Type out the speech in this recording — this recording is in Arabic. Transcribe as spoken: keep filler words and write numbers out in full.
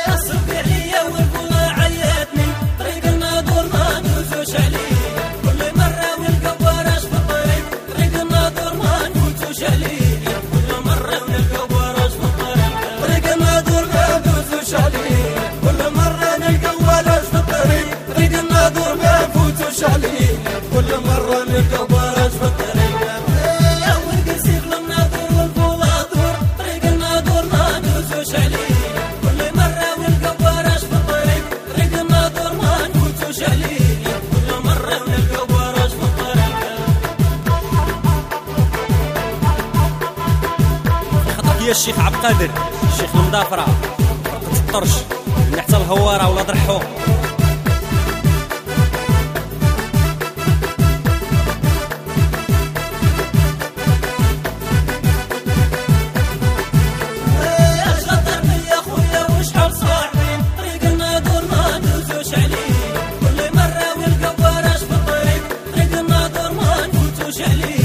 كل مرة نلقى برج في الطريق يا والقصير لما دور والبوادور طريق النادور ما ندوسوش عليه. كل مرة نلقى برج في الطريق طريق النادور ما نفوتوش عليه. كل مرة نلقى برج في الطريق. خطرك يا الشيخ عبد القادر الشيخ المضافرة فرقة الطرش اللي حتى الهوارة ولا ضرحو. عليه